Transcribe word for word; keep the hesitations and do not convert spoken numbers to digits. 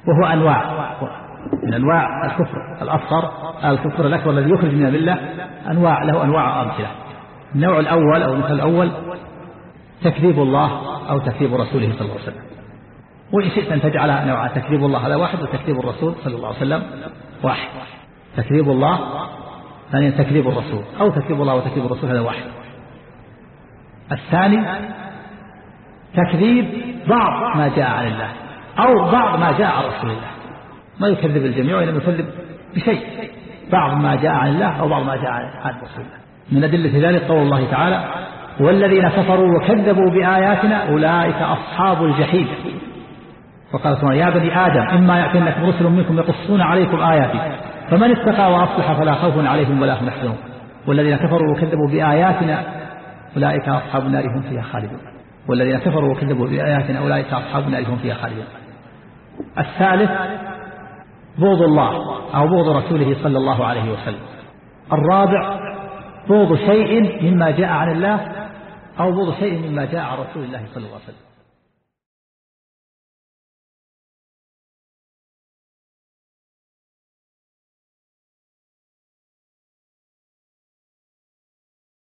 وهو أنواع من أنواع الكفر الأصغر، الكفر الأكبر الذي يخرج من الملة أنواع، له أنواع أمثلة. النوع الأول أو المثال الأول تكذيب الله أو تكذيب رسوله صلى الله عليه وسلم، وإن شئت أن تجعل نوع تكذيب الله هذا واحد وتكذيب الرسول صلى الله عليه وسلم واحد. تكذيب الله ثانيا تكذيب الرسول، أو تكذيب الله وتكذيب الرسول هذا واحد. الثاني تكذيب بعض ما جاء عن الله أو بعض ما جاء عن رسول الله، ما يكذب الجميع وإنما يكذب بشيء، بعض ما جاء عن الله أو بعض ما جاء عن رسول الله. من أدلة ذلك قول الله تعالى والذين كفروا وكذبوا بآياتنا أولئك أصحاب الجحيم. وقال سبحانه يا بني آدم إما يأتينكم رسل منكم يقصون عليكم آياتي فمن اتقى وأصلح فلا خوف عليهم ولا هم يحزنون والذين كفروا وكذبوا بآياتنا أولئك أصحاب النار هم فيها خالدون. والذين كفروا وكذبوا بآياتنا أولئك أصحاب النار هم فيها خالدون. الثالث بغض الله أو بغض رسوله صلى الله عليه وسلم. الرابع بغض شيء مما جاء عن الله أو بغض شيء مما جاء عن رسول الله صلى الله عليه وسلم.